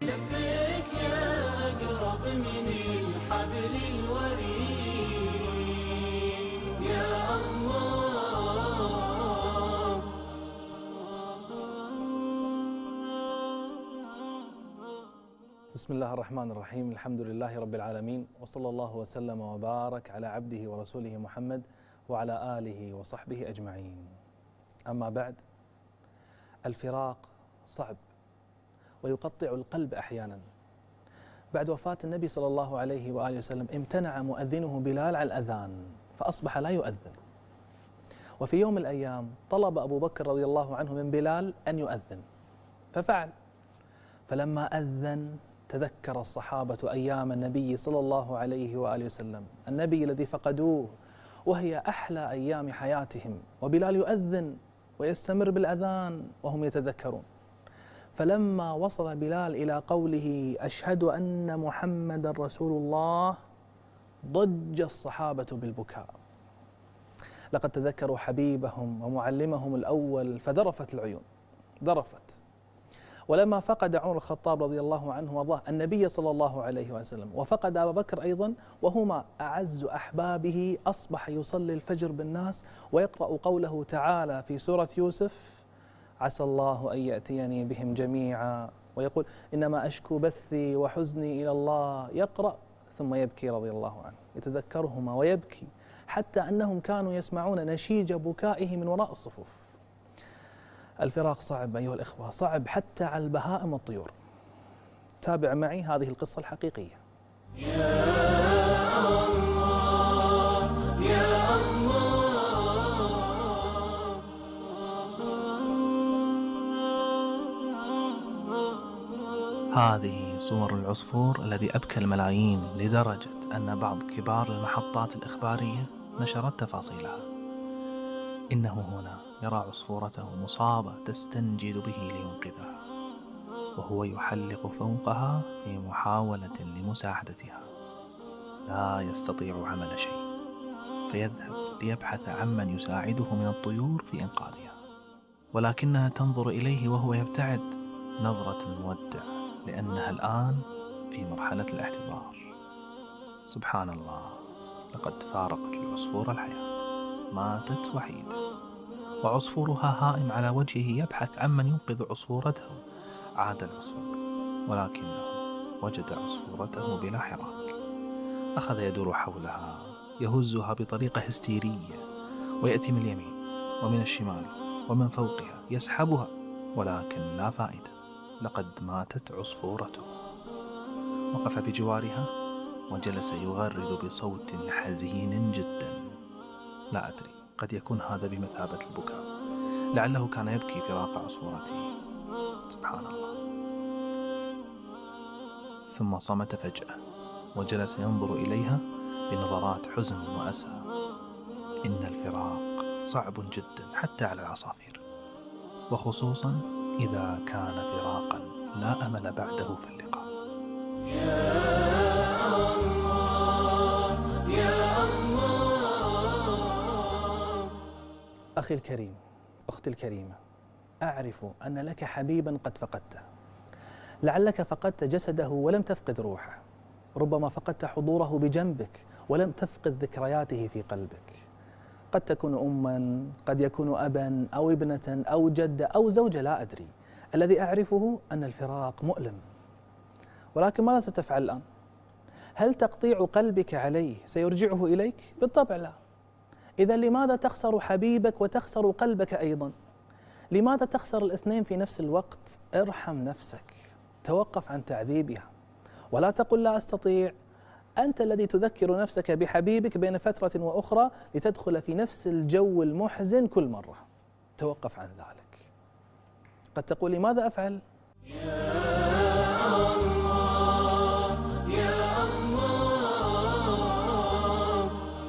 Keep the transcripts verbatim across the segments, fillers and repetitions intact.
لبيك يا أقرب من الحبل الوريد يا الله. بسم الله الرحمن الرحيم. الحمد لله رب العالمين، وصلى الله وسلم وبارك على عبده ورسوله محمد وعلى آله وصحبه أجمعين. أما بعد، الفراق صعب ويقطع القلب أحيانا. بعد وفاة النبي صلى الله عليه وآله وسلم امتنع مؤذنه بلال عن الأذان فأصبح لا يؤذن. وفي يوم من الأيام طلب أبو بكر رضي الله عنه من بلال أن يؤذن ففعل. فلما أذن تذكر الصحابة أيام النبي صلى الله عليه وآله وسلم، النبي الذي فقدوه وهي أحلى أيام حياتهم، وبلال يؤذن ويستمر بالأذان وهم يتذكرون. فلما وصل بلال إلى قوله أشهد أن محمد رسول الله ضج الصحابة بالبكاء. لقد تذكروا حبيبهم ومعلمهم الأول فذرفت العيون، ذرفت. ولما فقد عمر الخطاب رضي الله عنه وارضاه النبي صلى الله عليه وسلم، وفقد أبا بكر أيضا وهما أعز أحبابه، أصبح يصلي الفجر بالناس ويقرأ قوله تعالى في سورة يوسف عسى الله أن يأتيني بهم جميعا، ويقول إنما أشكو بثي وحزني إلى الله، يقرأ ثم يبكي رضي الله عنه، يتذكرهما ويبكي حتى أنهم كانوا يسمعون نشيج بكائه من وراء الصفوف. الفراق صعب أيها الإخوة، صعب حتى على البهائم والطيور. تابع معي هذه القصة الحقيقية. يا الله يا الله. هذه صور العصفور الذي أبكى الملايين لدرجة أن بعض كبار المحطات الإخبارية نشرت تفاصيلها. إنه هنا يرى عصفورته مصابة تستنجد به لينقذها، وهو يحلق فوقها في محاولة لمساعدتها. لا يستطيع عمل شيء، فيذهب ليبحث عمن يساعده من الطيور في إنقاذها، ولكنها تنظر إليه وهو يبتعد نظرة المودع، لأنها الآن في مرحلة الاحتضار. سبحان الله، لقد فارقت العصفور الحياة، ماتت وحيدة، وعصفورها هائم على وجهه يبحث عمن ينقذ عصفورته. عاد العصفور ولكنه وجد عصفورته بلا حراك. أخذ يدور حولها يهزها بطريقة هستيرية، ويأتي من اليمين ومن الشمال ومن فوقها يسحبها، ولكن لا فائدة، لقد ماتت عصفورته. وقف بجوارها وجلس يغرد بصوت حزين جدا. لا أدري، قد يكون هذا بمثابة البكاء، لعله كان يبكي فراق عصفورته. سبحان الله. ثم صمت فجأة وجلس ينظر إليها بنظرات حزن وأسى. إن الفراق صعب جدا حتى على العصافير، وخصوصا إذا كان فراقا لا أمل بعده في اللقاء. يا الله يا الله. أخي الكريم، أختي الكريمة، أعرف أن لك حبيبا قد فقدته. لعلك فقدت جسده ولم تفقد روحه، ربما فقدت حضوره بجنبك ولم تفقد ذكرياته في قلبك. قد تكون أما، قد يكون أبا أو ابنة أو جدة أو زوجة، لا أدري. الذي أعرفه أن الفراق مؤلم، ولكن ماذا ستفعل الآن؟ هل تقطيع قلبك عليه سيرجعه إليك؟ بالطبع لا. إذا لماذا تخسر حبيبك وتخسر قلبك أيضا؟ لماذا تخسر الاثنين في نفس الوقت؟ ارحم نفسك، توقف عن تعذيبها، ولا تقل لا أستطيع. أنت الذي تذكر نفسك بحبيبك بين فترة وأخرى لتدخل في نفس الجو المحزن كل مرة. توقف عن ذلك. قد تقول لماذا أفعل؟ يا الله يا الله.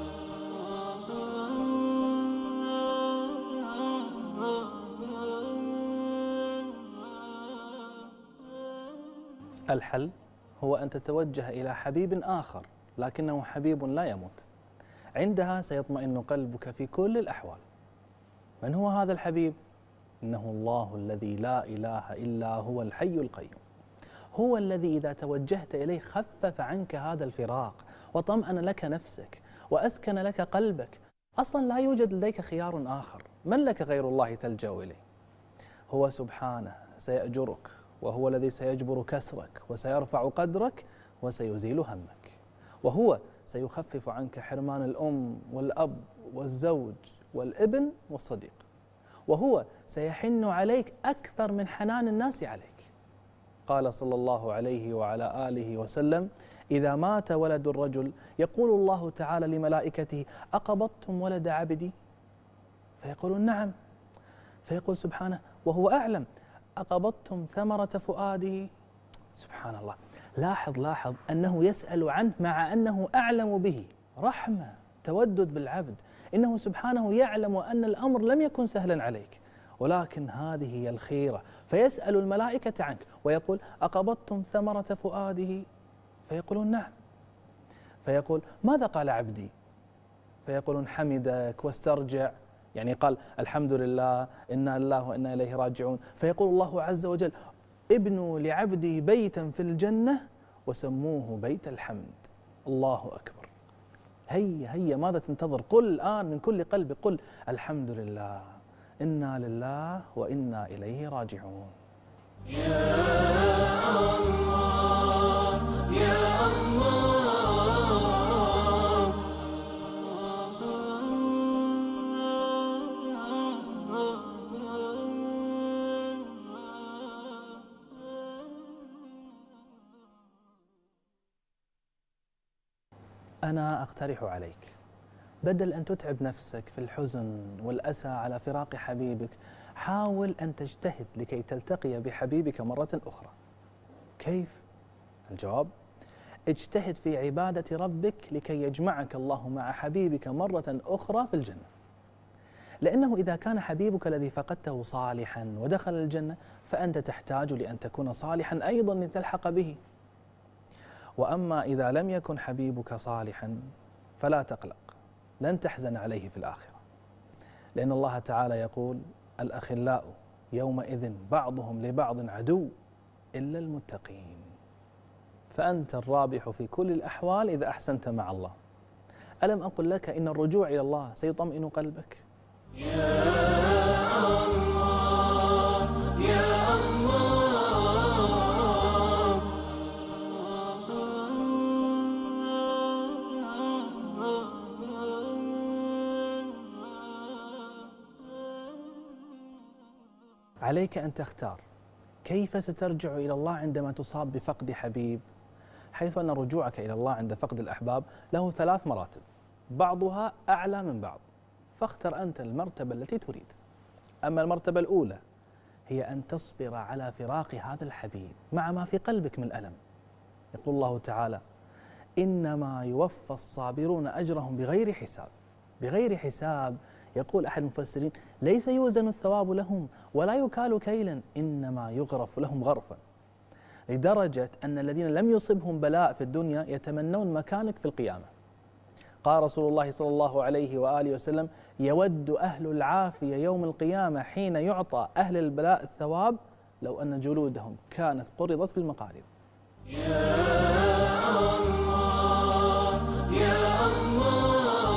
الحل هو أن تتوجه إلى حبيب آخر، لكنه حبيب لا يموت. عندها سيطمئن قلبك في كل الأحوال. من هو هذا الحبيب؟ إنه الله الذي لا إله إلا هو الحي القيوم. هو الذي إذا توجهت إليه خفف عنك هذا الفراق وطمأن لك نفسك وأسكن لك قلبك. أصلا لا يوجد لديك خيار آخر، من لك غير الله تلجأ إليه؟ هو سبحانه سيأجرك، وهو الذي سيجبر كسرك وسيرفع قدرك وسيزيل همك، وهو سيخفف عنك حرمان الأم والأب والزوج والابن والصديق، وهو سيحن عليك أكثر من حنان الناس عليك. قال صلى الله عليه وعلى آله وسلم: إذا مات ولد الرجل يقول الله تعالى لملائكته: أقبضتم ولد عبدي؟ فيقولون: نعم. فيقول سبحانه وهو أعلم: أقبضتم ثمرة فؤاده؟ سبحان الله. لاحظ لاحظ أنه يسأل عنه مع أنه أعلم به، رحمة تودد بالعبد. إنه سبحانه يعلم أن الأمر لم يكن سهلا عليك، ولكن هذه هي الخيرة، فيسأل الملائكة عنك ويقول: أقبضتم ثمرة فؤاده؟ فيقولون: نعم. فيقول: ماذا قال عبدي؟ فيقولون: حمدك واسترجع، يعني قال الحمد لله، إنا لله وإنا إليه راجعون. فيقول الله عز وجل: ابنوا لعبدي بيتا في الجنة وسموه بيت الحمد. الله أكبر. هيا هيا، ماذا تنتظر؟ قل الآن من كل قلب، قل الحمد لله، إنا لله وإنا إليه راجعون. يا الله يا الله. أنا أقترح عليك، بدل أن تتعب نفسك في الحزن والأسى على فراق حبيبك، حاول أن تجتهد لكي تلتقي بحبيبك مرة أخرى. كيف؟ الجواب: اجتهد في عبادة ربك لكي يجمعك الله مع حبيبك مرة أخرى في الجنة، لأنه إذا كان حبيبك الذي فقدته صالحا ودخل الجنة، فأنت تحتاج لأن تكون صالحا أيضا لتلحق به. وأما إذا لم يكن حبيبك صالحا فلا تقلق، لن تحزن عليه في الآخرة، لأن الله تعالى يقول: الأخلاء يومئذ بعضهم لبعض عدو إلا المتقين. فأنت الرابح في كل الأحوال إذا أحسنت مع الله. ألم أقل لك إن الرجوع إلى الله سيطمئن قلبك؟ يا الله يا الله. عليك أن تختار كيف سترجع إلى الله عندما تصاب بفقد حبيب، حيث أن رجوعك إلى الله عند فقد الأحباب له ثلاث مراتب، بعضها أعلى من بعض، فاختر أنت المرتبة التي تريد. أما المرتبة الأولى هي أن تصبر على فراق هذا الحبيب مع ما في قلبك من ألم. يقول الله تعالى: إنما يوفى الصابرون أجرهم بغير حساب. بغير حساب، يقول أحد المفسرين: ليس يوزن الثواب لهم ولا يكال كيلا، إنما يغرف لهم غرفا، لدرجة أن الذين لم يصبهم بلاء في الدنيا يتمنون مكانك في القيامة. قال رسول الله صلى الله عليه وآله وسلم: يود أهل العافية يوم القيامة حين يعطى أهل البلاء الثواب لو أن جلودهم كانت قرضت بالمقاريض. يا الله يا الله.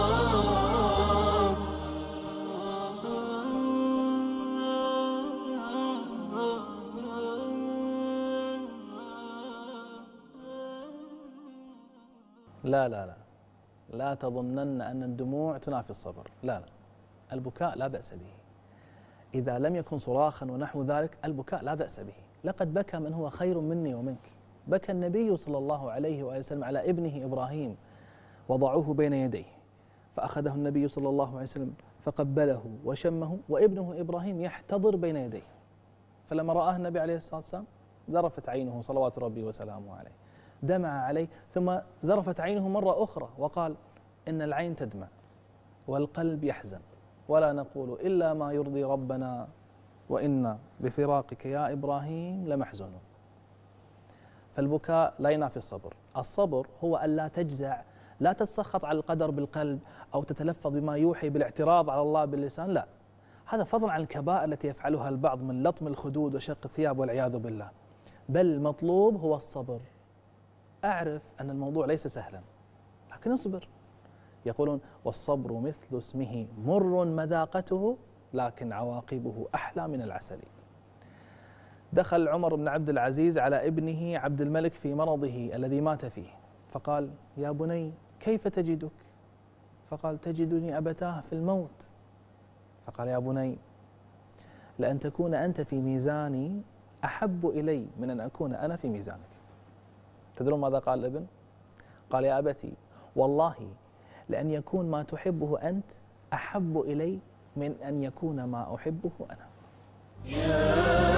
لا لا لا لا تظنن أن الدموع تنافي الصبر، لا لا، البكاء لا بأس به. إذا لم يكن صراخا ونحو ذلك، البكاء لا بأس به. لقد بكى من هو خير مني ومنك. بكى النبي صلى الله عليه وآله وسلم على ابنه إبراهيم، وضعوه بين يديه، فأخذه النبي صلى الله عليه وسلم فقبله وشمه، وابنه إبراهيم يحتضر بين يديه. فلما رآه النبي عليه الصلاة والسلام ذرفت عينه صلوات ربي وسلامه عليه، دمع عليه، ثم ذرفت عينه مرة أخرى وقال: إن العين تدمع والقلب يحزن، ولا نقول إلا ما يرضي ربنا، وإنا بفراقك يا إبراهيم لمحزونون. فالبكاء لا ينافي الصبر. الصبر هو أن لا تجزع، لا تتسخط على القدر بالقلب أو تتلفظ بما يوحي بالاعتراض على الله باللسان، لا، هذا فضلا عن الكبائر التي يفعلها البعض من لطم الخدود وشق الثياب والعياذ بالله. بل المطلوب هو الصبر. أعرف أن الموضوع ليس سهلا لكن اصبر. يقولون والصبر مثل اسمه مر مذاقته لكن عواقبه أحلى من العسل. دخل عمر بن عبد العزيز على ابنه عبد الملك في مرضه الذي مات فيه، فقال يا بني كيف تجدك؟ فقال تجدني أبتاه في الموت. فقال يا بني لأن تكون أنت في ميزاني أحب إلي من أن أكون أنا في ميزانك. تدرون ماذا قال الابن؟ قال يا أبتي والله لأن يكون ما تحبه أنت أحب إلي من أن يكون ما أحبه أنا. يا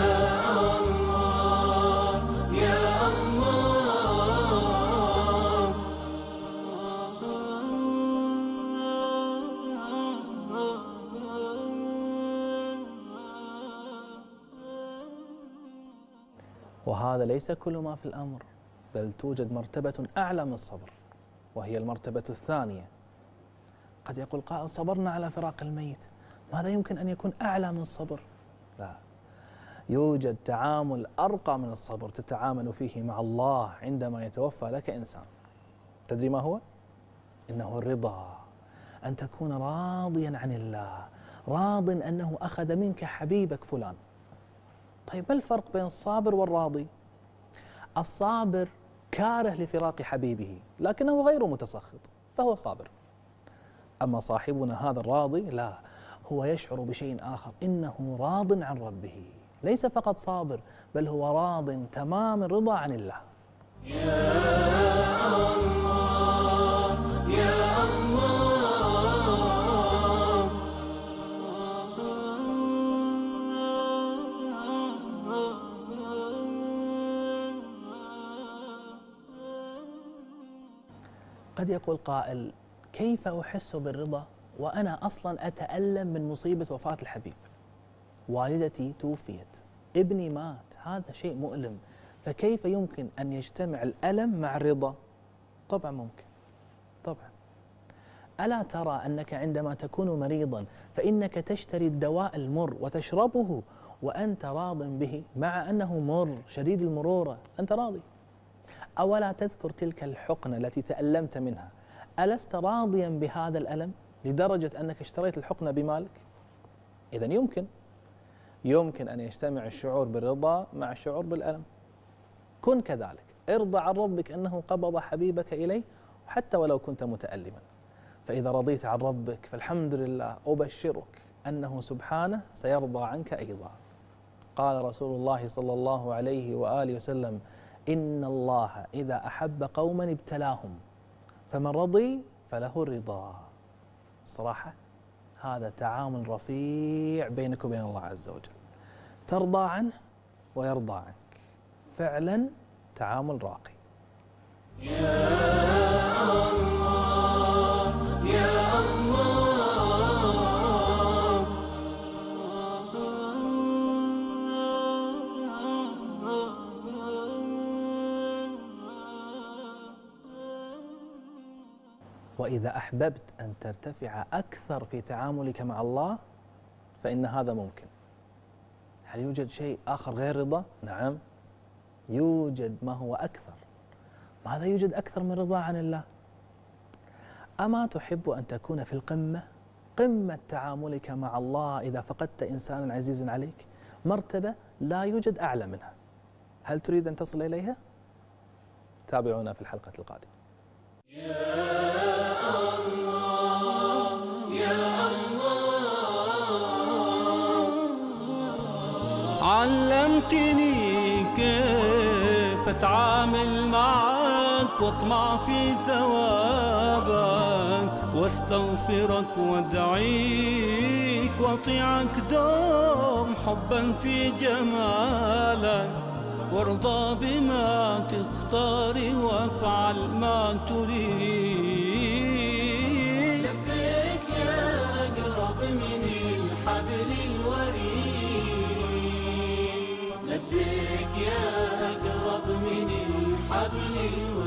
الله يا الله. وهذا ليس كل ما في الأمر، بل توجد مرتبة أعلى من الصبر وهي المرتبة الثانية. قد يقول قائل صبرنا على فراق الميت، ماذا يمكن أن يكون أعلى من الصبر؟ لا، يوجد تعامل أرقى من الصبر تتعامل فيه مع الله عندما يتوفى لك إنسان. تدري ما هو؟ إنه الرضا، أن تكون راضيا عن الله، راض أنه أخذ منك حبيبك فلان. طيب ما الفرق بين الصابر والراضي؟ الصابر كاره لفراق حبيبه لكنه غير متسخط فهو صابر. أما صاحبنا هذا الراضي لا، هو يشعر بشيء آخر، إنه راض عن ربه، ليس فقط صابر بل هو راض تمام الرضا عن الله. يا الله يا الله. قد يقول قائل كيف أحس بالرضا وأنا أصلا أتألم من مصيبة وفاة الحبيب؟ والدتي توفيت، ابني مات، هذا شيء مؤلم، فكيف يمكن أن يجتمع الألم مع الرضا؟ طبعا ممكن، طبعا. ألا ترى أنك عندما تكون مريضا فإنك تشتري الدواء المر وتشربه وأنت راض به مع أنه مر شديد المرورة، أنت راضي. أولا تذكر تلك الحقنة التي تألمت منها، ألست راضيا بهذا الألم لدرجة أنك اشتريت الحقنة بمالك؟ إذن يمكن يمكن أن يجتمع الشعور بالرضا مع الشعور بالألم. كن كذلك، ارضى عن ربك أنه قبض حبيبك إليه حتى ولو كنت متألما. فإذا رضيت عن ربك فالحمد لله، أبشرك أنه سبحانه سيرضى عنك أيضا. قال رسول الله صلى الله عليه وآله وسلم إن الله إذا أحب قوما ابتلاهم فمن رضي فله الرضا. صراحة هذا تعامل رفيع بينك وبين الله عز وجل، ترضى عنه ويرضى عنك، فعلا تعامل راقي. يا الله يا الله. وإذا أحببت أن ترتفع أكثر في تعاملك مع الله فإن هذا ممكن. هل يوجد شيء آخر غير رضا؟ نعم، يوجد ما هو أكثر. ماذا يوجد أكثر من رضا عن الله؟ أما تحب أن تكون في القمة، قمة تعاملك مع الله إذا فقدت إنسانا عزيزا عليك، مرتبة لا يوجد أعلى منها. هل تريد أن تصل إليها؟ تابعونا في الحلقة القادمة. علمتني كيف اتعامل معك واطمع في ثوابك واستغفرك وادعيك واطيعك دوم حبا في جمالك وارضى بما تختار وافعل ما تريد. لبيك يا أقرب من الحبل الوريد، لبيك يا أقرب من الحبل الوريد.